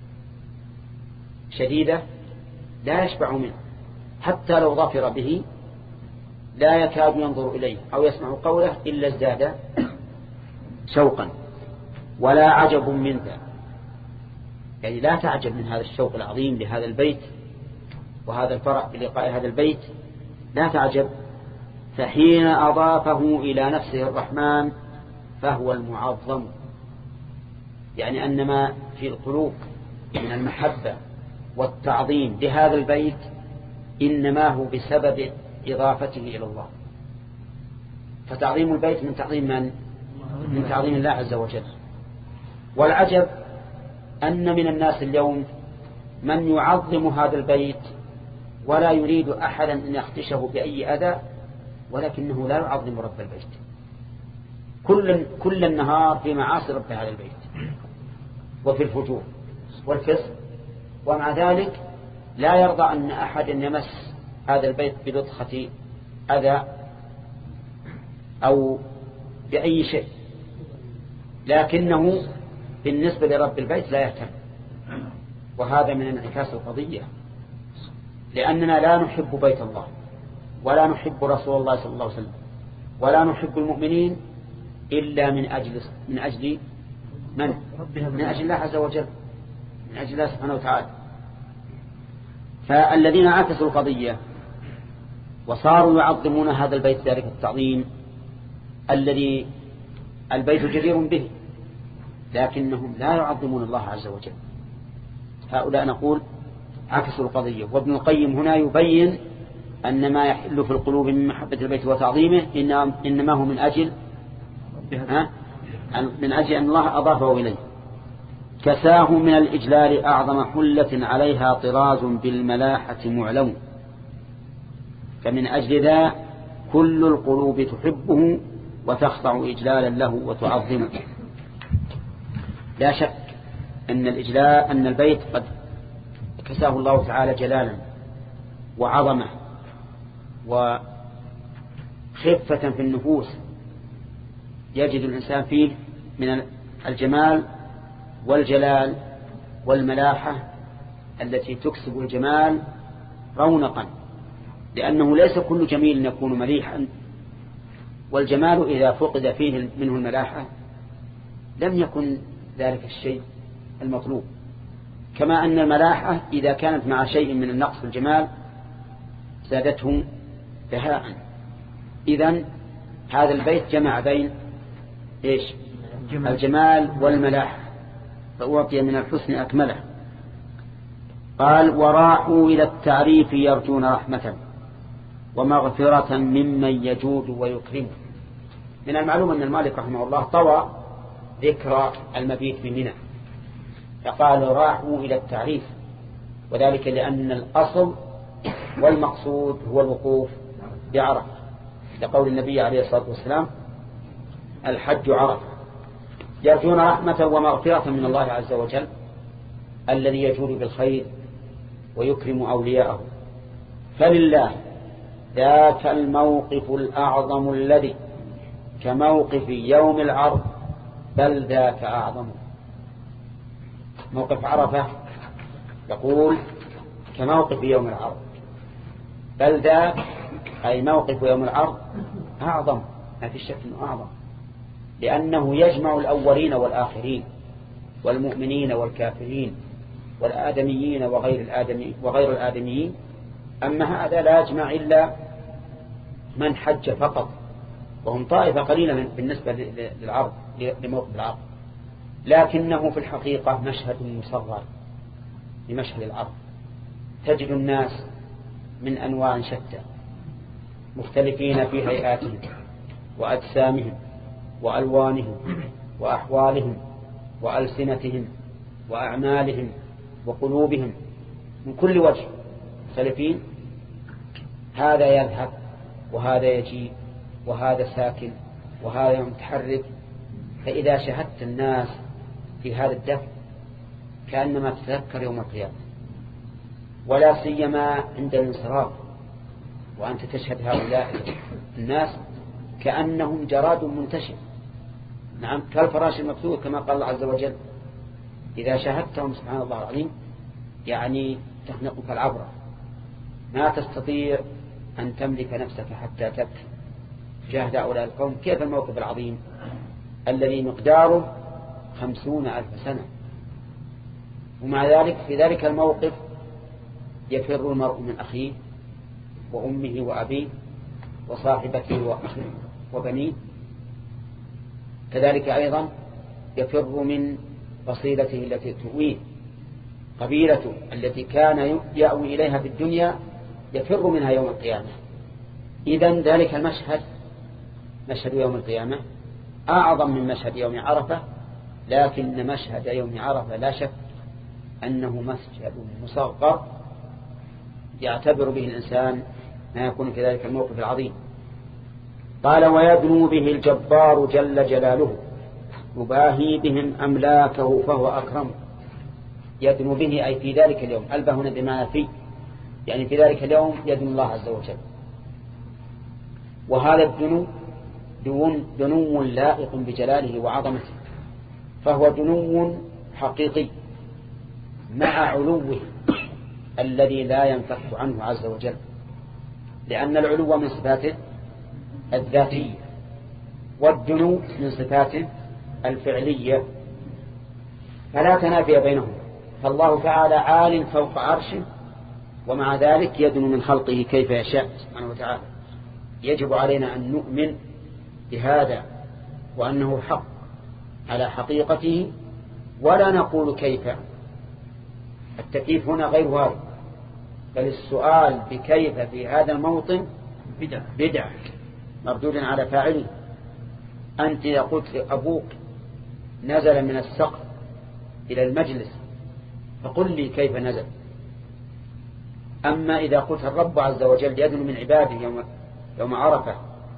Speaker 1: شديدة لا يشبع منه، حتى لو ظفر به لا يكاد ينظر إليه أو يسمع قوله إلا ازداد شوقا. ولا عجب من ذا، يعني لا تعجب من هذا الشوق العظيم لهذا البيت وهذا الفرح بلقاء هذا البيت، لا تعجب. فحين أضافه إلى نفسه الرحمن فهو المعظم، يعني أن ما في القلوب من المحبة والتعظيم لهذا البيت إنما هو بسبب إضافته إلى الله. فتعظيم البيت من تعظيم من؟ من تعظيم الله عز وجل. والعجب أن من الناس اليوم من يعظم هذا البيت ولا يريد أحدا أن يخدشه بأي أذى، ولكنه لا يعظم رب البيت، كل, كل النهار في معاصي رب هذا البيت وفي الفجور والفسق، ومع ذلك لا يرضى أن أحد يمس هذا البيت بلطخة أذى أو بأي شيء، لكنه بالنسبة لرب البيت لا يهتم. وهذا من انعكاس القضية، لأننا لا نحب بيت الله ولا نحب رسول الله صلى الله عليه وسلم ولا نحب المؤمنين إلا من أجل من أجل من؟ من أجل الله عز وجل، من أجل الله سبحانه وتعالى. فالذين عكسوا القضية وصاروا يعظمون هذا البيت ذلك التعظيم الذي البيت جدير به، لكنهم لا يعظمون الله عز وجل، هؤلاء نقول عكسوا القضية. وابن القيم هنا يبين أن ما يحل في القلوب من محبة البيت وتعظيمه إنما هو من أجل من أجل أن الله أضافه إليه. كساه من الإجلال أعظم حلة عليها طراز بالملاحة معلم، فمن أجل ذا كل القلوب تحبه وتخضع إجلالا له وتعظمه. لا شك أن الإجلال أن البيت قد كساه الله تعالى جلالا وعظمة وخفة في النفوس، يجد الإنسان فيه من الجمال والجلال والملاحة التي تكسب الجمال رونقا، لأنه ليس كل جميل يكون مليحا، والجمال إذا فقد فيه منه الملاحة لم يكن ذلك الشيء المطلوب، كما أن الملاحة إذا كانت مع شيء من النقص في الجمال زادته بهاء. إذن هذا البيت جمع بين إيش؟ الجمال والملاحة، فأعطي من الحسن أكمله. قال وراحوا إلى التعريف يرجون رحمة ومغفرة ممن يجود ويكرم. من المعلوم أن المالك رحمه الله طوى ذكر المبيت بمنى، فقال راحوا إلى التعريف، وذلك لأن الأصل والمقصود هو الوقوف بعرفة، لقول النبي عليه الصلاة والسلام الحج عرفة. يرجون رحمة ومغفرة من الله عز وجل الذي يجود بالخير ويكرم أولياءه. فلله ذاك الموقف الأعظم الذي كموقف يوم العرض بل ذاك أعظم. موقف عرفة يقول كموقف يوم العرض، بل ذاك أي موقف يوم العرض أعظم، ما في شك أنه أعظم، لأنه يجمع الأولين والآخرين والمؤمنين والكافرين والآدميين وغير الآدمي وغير الآدميين. أما هذا لا يجمع إلا من حج فقط، وهم طائفة قليلة بالنسبة للعرض لموقف العرض، لكنه في الحقيقة مشهد مصغر لمشهد العرض. تجد الناس من أنواع شتى مختلفين في هيئاتهم وأجسامهم وألوانهم وأحوالهم وألسنتهم وأعمالهم وقلوبهم من كل وجه مختلفين، هذا يذهب وهذا يجي وهذا ساكن وهذا متحرك. فإذا شهدت الناس في هذا الدفع كأنما تتذكر يوم القيامة، ولا سيما عند الانصراف وأنت تشهد هؤلاء الناس كأنهم جراد منتشر، نعم كالفراش المبثوث كما قال الله عز وجل. إذا شهدتهم سبحان الله العظيم يعني تخنقك العبرة، ما تستطيع أن تملك نفسك حتى تبكي شاهد هؤلاء القوم. كيف الموقف العظيم الذي مقداره خمسون ألف سنة، ومع ذلك في ذلك الموقف يفر المرء من أخيه وأمه وأبيه وصاحبته وبنيه، كذلك أيضا يفر من فصيلته التي تؤويه، قبيلته التي كان يأوي إليها في الدنيا يفر منها يوم القيامة. إذن ذلك المشهد مشهد يوم القيامة أعظم من مشهد يوم عرفة، لكن مشهد يوم عرفة لا شك أنه مشهد مصغر يعتبر به الإنسان ما يكون في ذلك الموقف العظيم. قال ويدنو به الجبار جل جلاله يباهي بهم أملاكه فهو أكرم. يدنو به أي في ذلك اليوم، ألبه هنا بمعنى فيه، يعني في ذلك اليوم يدنو الله عز وجل. وهذا الدنو دنو لائق بجلاله وعظمته، فهو دنو حقيقي مع علوه الذي لا ينفك عنه عز وجل، لأن العلو من صفاته الذاتية والدنو من صفاته الفعلية، فلا تنافي بينهم. فالله تعالى عال فوق عرشه، ومع ذلك يدنو من خلقه كيف يشاء سبحانه وتعالى. يجب علينا أن نؤمن بهذا وأنه حق على حقيقته، ولا نقول كيف. التكييف هنا غير وارد، بل السؤال بكيف في هذا الموطن بدعة بدعة مردود على فاعله. أنت إذا قلت أبوك نزل من السقف إلى المجلس فقل لي كيف نزل. أما إذا قلت الرب عز وجل يدنو من عباده يوم, يوم عرفة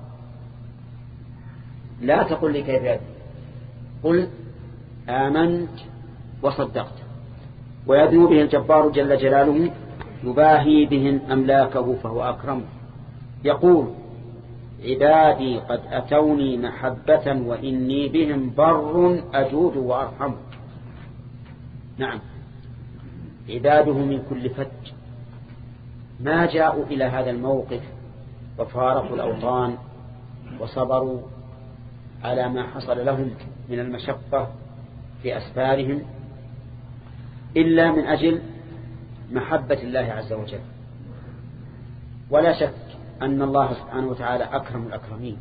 Speaker 1: لا تقل لي كيف يدنو، قل آمنت وصدقت. ويدنو به الجبار جل جلاله يباهي بهم أملاكه فهو أكرم. يقول عبادي قد أتوني محبة وإني بهم بر أجود وأرحم. نعم، عباده من كل فج ما جاءوا إلى هذا الموقف وفارقوا الأوطان وصبروا على ما حصل لهم من المشقة في أسفارهم إلا من أجل محبة الله عز وجل. ولا شك أن الله سبحانه وتعالى أكرم الأكرمين،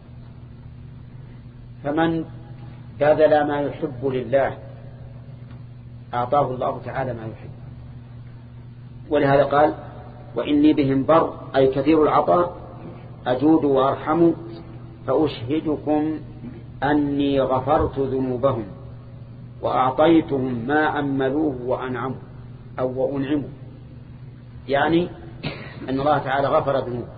Speaker 1: فمن بذل ما يحب لله أعطاه الله تعالى ما يحب. ولهذا قال وإني بهم بر أي كثير العطاء أجود وأرحم، فأشهدكم أني غفرت ذنوبهم وأعطيتهم ما أملوه وأنعموا أو وأنعموا، يعني أن الله تعالى غفر ذنوبهم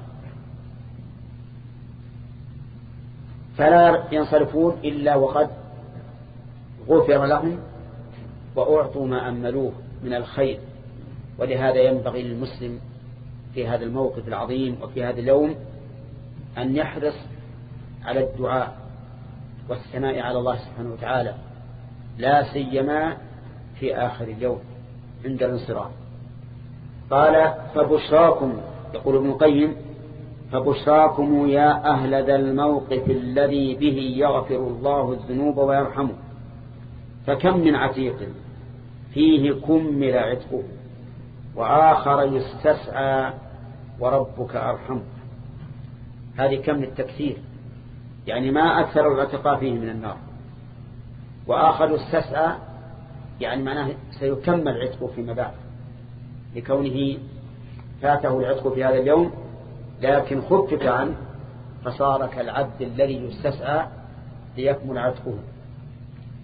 Speaker 1: فلا ينصرفون إلا وقد غفر لهم وأعطوا ما أملوه من الخير. ولهذا ينبغي للمسلم في هذا الموقف العظيم وفي هذا اليوم أن يحرص على الدعاء والثناء على الله سبحانه وتعالى، لا سيما في آخر اليوم عند الانصراف. قال فبشراكم، يقول ابن القيم فبشراكم يا أهل ذا الموقف الذي به يغفر الله الذنوب ويرحمه، فكم من عتيق فيه كمل عتقه وآخر يستسعى وربك أرحم. هذه كم للتكثير، يعني ما أكثر العتقاء فيه من النار. وآخر يستسعى يعني معناه سيكمل عتقه فيما بعد لكونه فاته العتق في هذا اليوم لكن خفف عنه فصار كالعبد الذي يستسعى ليكمل عتقه.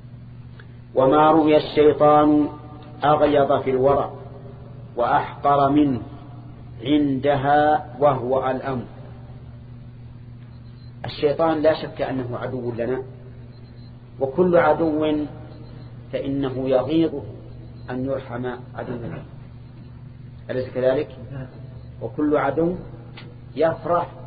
Speaker 1: وما روي الشيطان أغيض في الورع وأحقر منه عندها وهو الأمر. الشيطان لا شك أنه عدو لنا، وكل عدو فإنه يغيظه أن يرحم عدوه، أليس كذلك؟ وكل عدو يفرح